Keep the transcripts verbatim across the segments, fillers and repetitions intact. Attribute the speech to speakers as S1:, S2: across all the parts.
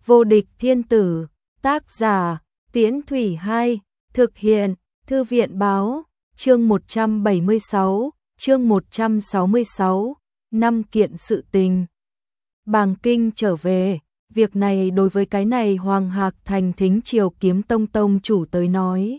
S1: Vô địch thiên tử, tác giả, Tiễn Thủy hai, thực hiện, Thư viện báo, chương một trăm bảy mươi sáu, chương một trăm sáu mươi sáu, năm kiện sự tình. Bàng Kinh trở về, việc này đối với cái này Hoàng Hạc Thành Thính Triều Kiếm Tông Tông chủ tới nói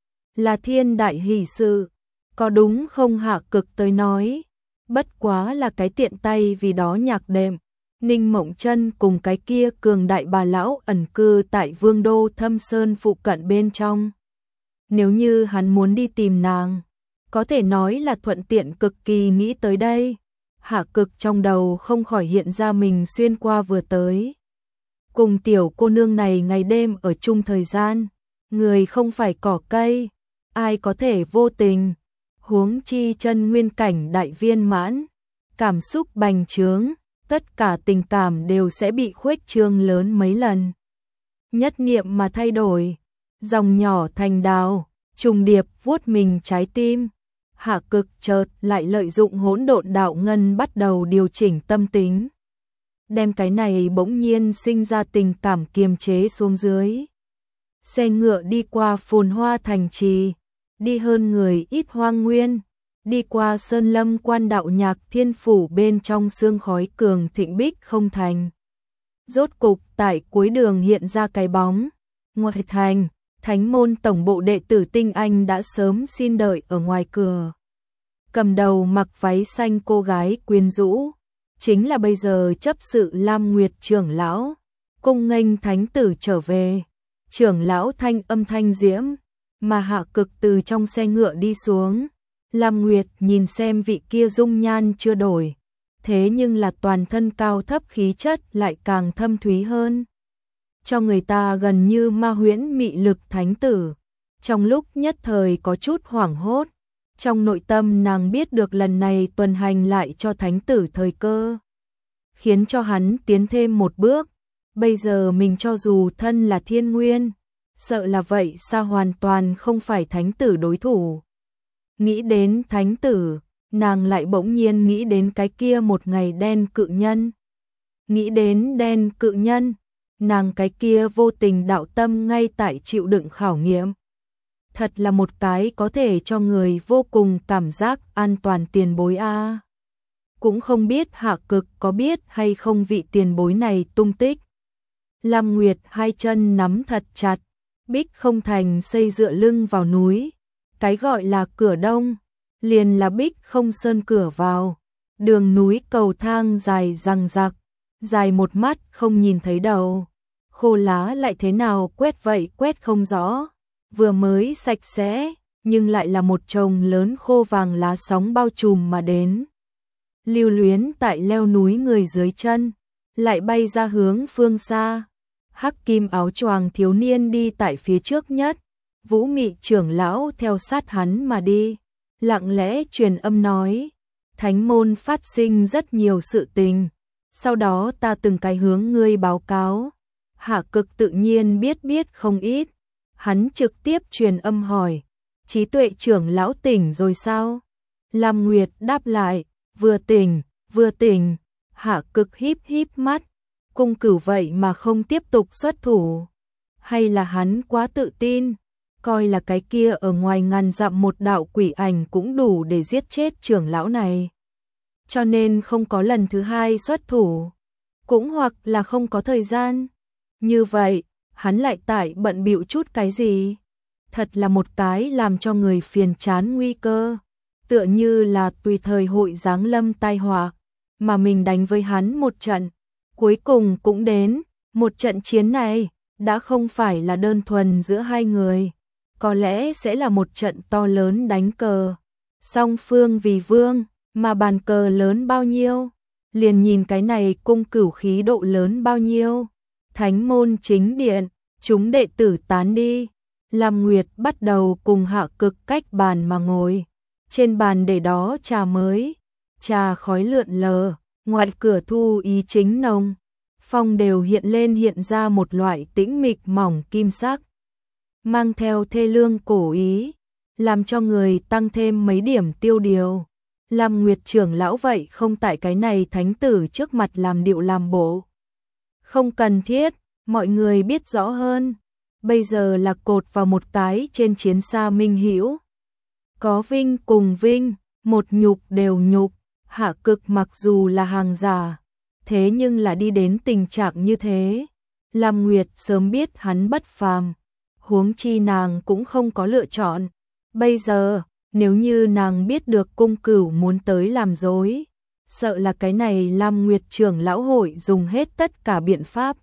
S1: là thiên đại hỷ sự, có đúng không? Hạ Cực tới nói, bất quá là cái tiện tay vì đó nhạc đệm. Ninh Mộng Chân cùng cái kia cường đại bà lão ẩn cư tại Vương đô Thâm Sơn phụ cận bên trong. Nếu như hắn muốn đi tìm nàng, có thể nói là thuận tiện cực kỳ. Nghĩ tới đây, Hạ Cực trong đầu không khỏi hiện ra mình xuyên qua vừa tới cùng tiểu cô nương này ngày đêm ở chung thời gian, người không phải cỏ cây, ai có thể vô tình, huống chi chân nguyên cảnh đại viên mãn, cảm xúc bành trướng, tất cả tình cảm đều sẽ bị khuếch trương lớn mấy lần. Nhất niệm mà thay đổi, dòng nhỏ thành đào, trùng điệp vuốt mình trái tim. Hạ Cực chợt lại lợi dụng hỗn độn đạo ngân bắt đầu điều chỉnh tâm tính, đem cái này bỗng nhiên sinh ra tình cảm kiềm chế xuống dưới. Xe ngựa đi qua phồn hoa thành trì, đi hơn người ít hoang nguyên, đi qua sơn lâm quan đạo nhạc thiên phủ bên trong sương khói cường thịnh bích không thành. Rốt cục tại cuối đường hiện ra cái bóng. Ngoài thành, Thánh môn tổng bộ đệ tử tinh anh đã sớm xin đợi ở ngoài cửa. Cầm đầu mặc váy xanh cô gái quyến rũ, chính là bây giờ chấp sự Lam Nguyệt trưởng lão. Cung nghênh thánh tử trở về. Trưởng lão thanh âm thanh diễm, mà Hạ Cực từ trong xe ngựa đi xuống. Lam Nguyệt nhìn xem vị kia dung nhan chưa đổi, thế nhưng là toàn thân cao thấp khí chất lại càng thâm thúy hơn, cho người ta gần như ma huyễn mị lực thánh tử. Trong lúc nhất thời có chút hoảng hốt, trong nội tâm nàng biết được lần này tuần hành lại cho thánh tử thời cơ, khiến cho hắn tiến thêm một bước. Bây giờ mình cho dù thân là thiên nguyên, sợ là vậy sao hoàn toàn không phải thánh tử đối thủ. Nghĩ đến thánh tử, nàng lại bỗng nhiên nghĩ đến cái kia một ngày đen cự nhân. Nghĩ đến đen cự nhân, nàng cái kia vô tình đạo tâm ngay tại chịu đựng khảo nghiệm. Thật là một cái có thể cho người vô cùng cảm giác an toàn tiền bối a. À. Cũng không biết Hạ Cực có biết hay không vị tiền bối này tung tích. Lam Nguyệt hai chân nắm thật chặt, bích không thành xây dựa lưng vào núi. Cái gọi là cửa đông, liền là bích không sơn cửa vào. Đường núi cầu thang dài răng rạc, dài một mắt không nhìn thấy đầu. Khô lá lại thế nào quét vậy quét không rõ. Vừa mới sạch sẽ, nhưng lại là một chồng lớn khô vàng lá sóng bao trùm mà đến. Lưu luyến tại leo núi người dưới chân, lại bay ra hướng phương xa. Hắc kim áo choàng thiếu niên đi tại phía trước nhất. Vũ Mị trưởng lão theo sát hắn mà đi, lặng lẽ truyền âm nói, thánh môn phát sinh rất nhiều sự tình, sau đó ta từng cái hướng ngươi báo cáo. Hạ Cực tự nhiên biết biết không ít, hắn trực tiếp truyền âm hỏi, Trí Tuệ trưởng lão tỉnh rồi sao? Lam Nguyệt đáp lại, vừa tỉnh, vừa tỉnh. Hạ Cực híp híp mắt, Cung Cửu vậy mà không tiếp tục xuất thủ, hay là hắn quá tự tin, coi là cái kia ở ngoài ngàn dặm một đạo quỷ ảnh cũng đủ để giết chết trưởng lão này, cho nên không có lần thứ hai xuất thủ, cũng hoặc là không có thời gian. Như vậy, hắn lại tại bận bịu chút cái gì? Thật là một cái làm cho người phiền chán nguy cơ, tựa như là tùy thời hội giáng lâm tai họa, mà mình đánh với hắn một trận, cuối cùng cũng đến. Một trận chiến này đã không phải là đơn thuần giữa hai người, có lẽ sẽ là một trận to lớn đánh cờ, song phương vì vương, mà bàn cờ lớn bao nhiêu, liền nhìn cái này Cung Cửu khí độ lớn bao nhiêu. Thánh môn chính điện, chúng đệ tử tán đi. Lam Nguyệt bắt đầu cùng Hạ Cực cách bàn mà ngồi. Trên bàn để đó trà mới, trà khói lượn lờ, ngoài cửa thu ý chính nồng. Phong đều hiện lên hiện ra một loại tĩnh mịch mỏng kim sắc, mang theo thê lương cổ ý, làm cho người tăng thêm mấy điểm tiêu điều. Lam Nguyệt trưởng lão vậy không tại cái này thánh tử trước mặt làm điệu làm bộ. Không cần thiết, mọi người biết rõ hơn, bây giờ là cột vào một cái trên chiến xa minh hữu. Có vinh cùng vinh, một nhục đều nhục, Hạ Cực mặc dù là hàng giả, thế nhưng là đi đến tình trạng như thế. Lam Nguyệt sớm biết hắn bất phàm, huống chi nàng cũng không có lựa chọn. Bây giờ, nếu như nàng biết được Cung Cửu muốn tới làm dối, sợ là cái này Lam Nguyệt trưởng lão hội dùng hết tất cả biện pháp,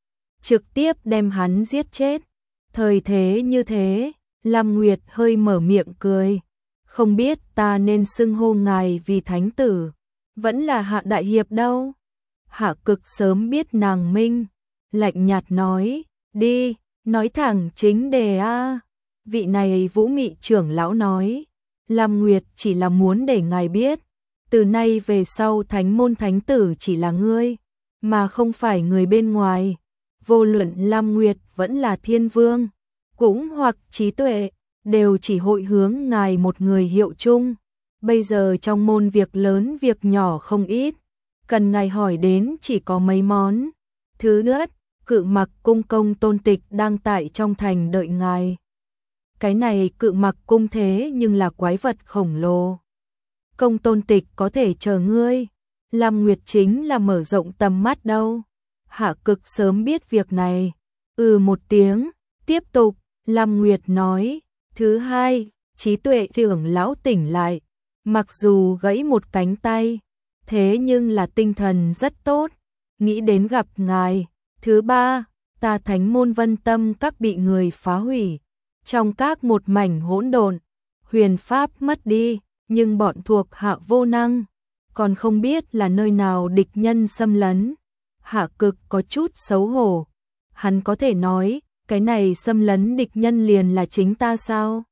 S1: trực tiếp đem hắn giết chết. Thời thế như thế, Lam Nguyệt hơi mở miệng cười, không biết ta nên xưng hô ngài vì thánh tử, vẫn là Hạ đại hiệp đâu. Hạ Cực sớm biết nàng minh, lạnh nhạt nói, đi, nói thẳng chính đề a. Vị này Vũ Mị trưởng lão nói, Lam Nguyệt chỉ là muốn để ngài biết, từ nay về sau thánh môn thánh tử chỉ là ngươi, mà không phải người bên ngoài. Vô luận Lam Nguyệt vẫn là thiên vương, cũng hoặc trí tuệ, đều chỉ hội hướng ngài một người hiệu chung. Bây giờ trong môn việc lớn việc nhỏ không ít, cần ngài hỏi đến chỉ có mấy món. Thứ nhất, Cự Mặc cung công Tôn Tịch đang tại trong thành đợi ngài. Cái này Cự Mặc cung thế nhưng là quái vật khổng lồ. Công Tôn Tịch có thể chờ ngươi. Lam Nguyệt chính là mở rộng tầm mắt đâu. Hạ Cực sớm biết việc này. Ừ một tiếng, tiếp tục, Lam Nguyệt nói. Thứ hai, trí tuệ trưởng lão tỉnh lại. Mặc dù gãy một cánh tay, thế nhưng là tinh thần rất tốt, nghĩ đến gặp ngài. Thứ ba, ta thánh môn Vân Tâm các bị người phá hủy, trong các một mảnh hỗn độn, huyền pháp mất đi, nhưng bọn thuộc hạ vô năng, còn không biết là nơi nào địch nhân xâm lấn. Hạ Cực có chút xấu hổ, hắn có thể nói, cái này xâm lấn địch nhân liền là chính ta sao?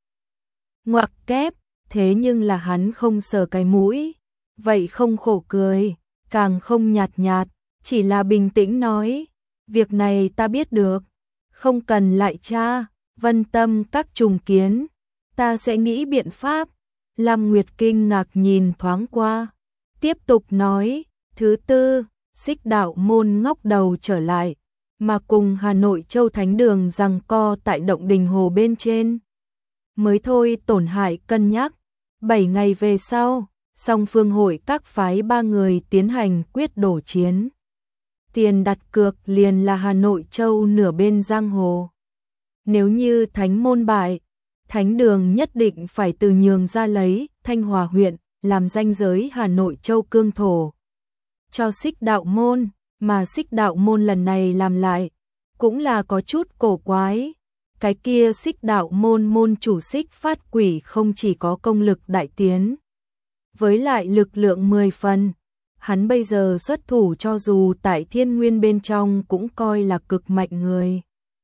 S1: Ngoặc kép, thế nhưng là hắn không sờ cái mũi, vậy không khổ cười, càng không nhạt nhạt, chỉ là bình tĩnh nói, việc này ta biết được, không cần lại tra, Vân Tâm các trùng kiến, ta sẽ nghĩ biện pháp. Lam Nguyệt kinh ngạc nhìn thoáng qua, tiếp tục nói, thứ tư, Xích Đạo môn ngóc đầu trở lại, mà cùng Hà Nội Châu Thánh Đường giằng co tại động đình hồ bên trên. Mới thôi tổn hại cân nhắc, bảy ngày về sau, song phương hội các phái ba người tiến hành quyết đổ chiến. Tiền đặt cược liền là Hà Nội Châu nửa bên giang hồ. Nếu như thánh môn bại, Thánh Đường nhất định phải từ nhường ra lấy Thanh Hòa huyện làm ranh giới Hà Nội Châu cương thổ cho Xích Đạo môn, mà Xích Đạo môn lần này làm lại cũng là có chút cổ quái. Cái kia Xích Đạo môn môn chủ Xích Phát Quỷ không chỉ có công lực đại tiến, với lại lực lượng mười phần, hắn bây giờ xuất thủ cho dù tại Thiên Nguyên bên trong cũng coi là cực mạnh người.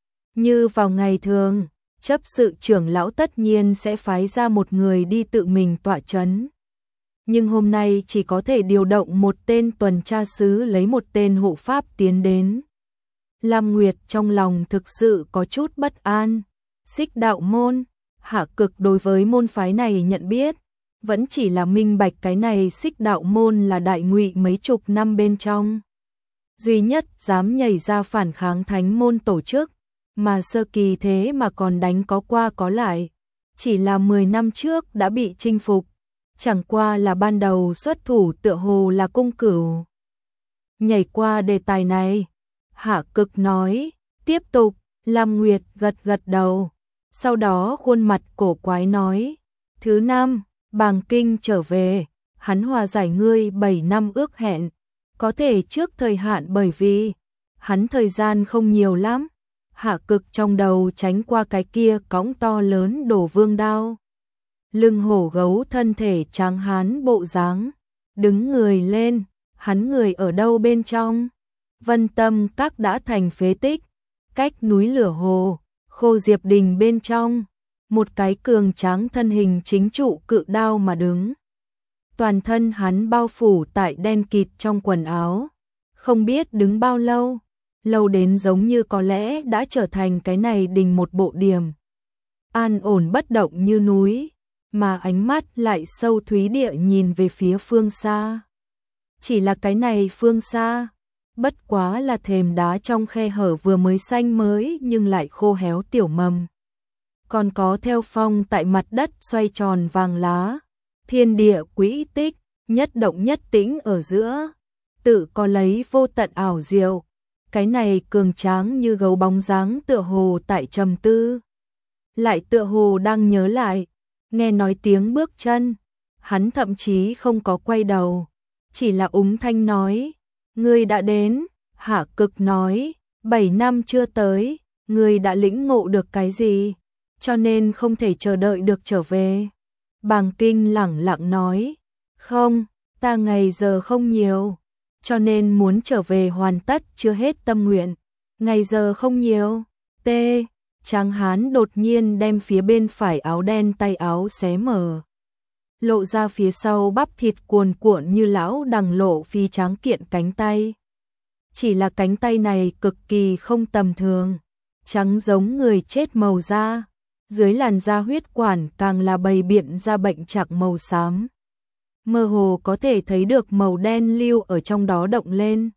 S1: Như vào ngày thường, chấp sự trưởng lão tất nhiên sẽ phái ra một người đi tự mình tọa chấn. Nhưng hôm nay chỉ có thể điều động một tên tuần tra sứ lấy một tên hộ pháp tiến đến. Lam Nguyệt trong lòng thực sự có chút bất an. Xích Đạo môn, Hạ Cực đối với môn phái này nhận biết, vẫn chỉ là minh bạch cái này Xích Đạo môn là đại ngụy mấy chục năm bên trong. Duy nhất dám nhảy ra phản kháng thánh môn tổ chức, mà sơ kỳ thế mà còn đánh có qua có lại. Chỉ là mười năm trước đã bị chinh phục, chẳng qua là ban đầu xuất thủ tựa hồ là Cung Cửu. Nhảy qua đề tài này, Hạ Cực nói, tiếp tục, Lam Nguyệt gật gật đầu, sau đó khuôn mặt cổ quái nói, thứ năm, Bàng Kinh trở về, hắn hòa giải ngươi bảy năm ước hẹn, có thể trước thời hạn bởi vì hắn thời gian không nhiều lắm. Hạ Cực trong đầu tránh qua cái kia cõng to lớn đổ vương đao. Lưng hổ gấu thân thể tráng hán bộ dáng, đứng người lên, hắn người ở đâu bên trong? Vân Tâm các đã thành phế tích, cách núi lửa hồ, Khô Diệp Đình bên trong, một cái cường tráng thân hình chính trụ cự đao mà đứng. Toàn thân hắn bao phủ tại đen kịt trong quần áo, không biết đứng bao lâu, lâu đến giống như có lẽ đã trở thành cái này đình một bộ điểm. An ổn bất động như núi, mà ánh mắt lại sâu thúy địa nhìn về phía phương xa. Chỉ là cái này phương xa, bất quá là thềm đá trong khe hở vừa mới xanh mới nhưng lại khô héo tiểu mầm. Còn có theo phong tại mặt đất xoay tròn vàng lá, thiên địa quỹ tích, nhất động nhất tĩnh ở giữa, tự có lấy vô tận ảo diệu. Cái này cường tráng như gấu bóng dáng tựa hồ tại trầm tư, lại tựa hồ đang nhớ lại, nghe nói tiếng bước chân, hắn thậm chí không có quay đầu, chỉ là úng thanh nói, ngươi đã đến. Hạ Cực nói, bảy năm chưa tới, ngươi đã lĩnh ngộ được cái gì, cho nên không thể chờ đợi được trở về. Bàng Kinh lẳng lặng nói, không, ta ngày giờ không nhiều, cho nên muốn trở về hoàn tất chưa hết tâm nguyện, ngày giờ không nhiều. T. Tráng hán đột nhiên đem phía bên phải áo đen tay áo xé mở, lộ ra phía sau bắp thịt cuồn cuộn như lão đằng lộ phi tráng kiện cánh tay. Chỉ là cánh tay này cực kỳ không tầm thường, trắng giống người chết màu da, dưới làn da huyết quản càng là bày biện ra bệnh trạng màu xám. Mơ hồ có thể thấy được màu đen lưu ở trong đó động lên.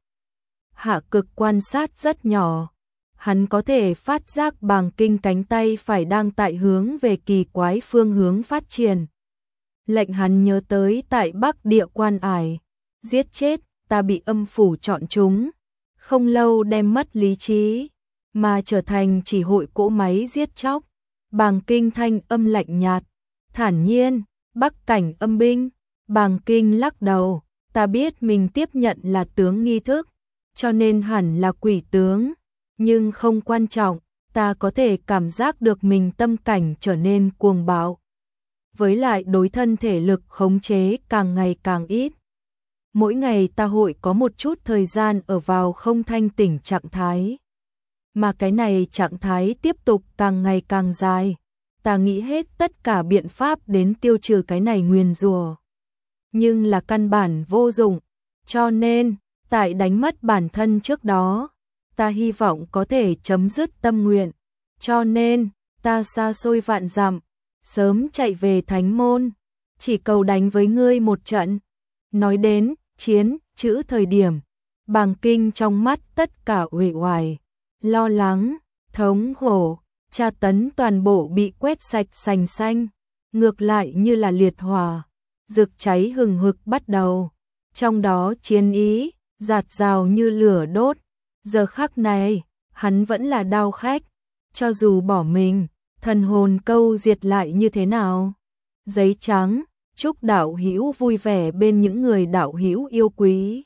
S1: Hạ Cực quan sát rất nhỏ, hắn có thể phát giác Bàng Kinh cánh tay phải đang tại hướng về kỳ quái phương hướng phát triển. Lệnh hắn nhớ tới tại Bắc Địa Quan Ải, giết chết, ta bị âm phủ chọn chúng, không lâu đem mất lý trí, mà trở thành chỉ hội cỗ máy giết chóc. Bàng Kinh thanh âm lạnh nhạt, thản nhiên, Bắc cảnh âm binh. Bàng Kinh lắc đầu, ta biết mình tiếp nhận là tướng nghi thức, cho nên hẳn là quỷ tướng, nhưng không quan trọng, ta có thể cảm giác được mình tâm cảnh trở nên cuồng bạo. Với lại đối thân thể lực khống chế càng ngày càng ít. Mỗi ngày ta hội có một chút thời gian ở vào không thanh tỉnh trạng thái. Mà cái này trạng thái tiếp tục càng ngày càng dài. Ta nghĩ hết tất cả biện pháp đến tiêu trừ cái này nguyền rủa, nhưng là căn bản vô dụng, cho nên, tại đánh mất bản thân trước đó, ta hy vọng có thể chấm dứt tâm nguyện, cho nên, ta xa xôi vạn dặm, sớm chạy về Thánh Môn, chỉ cầu đánh với ngươi một trận. Nói đến chiến chữ thời điểm, Bàng Kinh trong mắt tất cả uể oải, lo lắng, thống khổ, tra tấn toàn bộ bị quét sạch sành xanh, ngược lại như là liệt hỏa, rực cháy hừng hực bắt đầu, trong đó chiến ý, dạt dào như lửa đốt. Giờ khắc này, hắn vẫn là đao khách, cho dù bỏ mình, thần hồn câu diệt lại như thế nào. Giấy trắng, chúc đạo hữu vui vẻ bên những người đạo hữu yêu quý.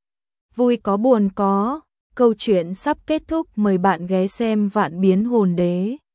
S1: Vui có buồn có, câu chuyện sắp kết thúc, mời bạn ghé xem Vạn Biến Hồn Đế.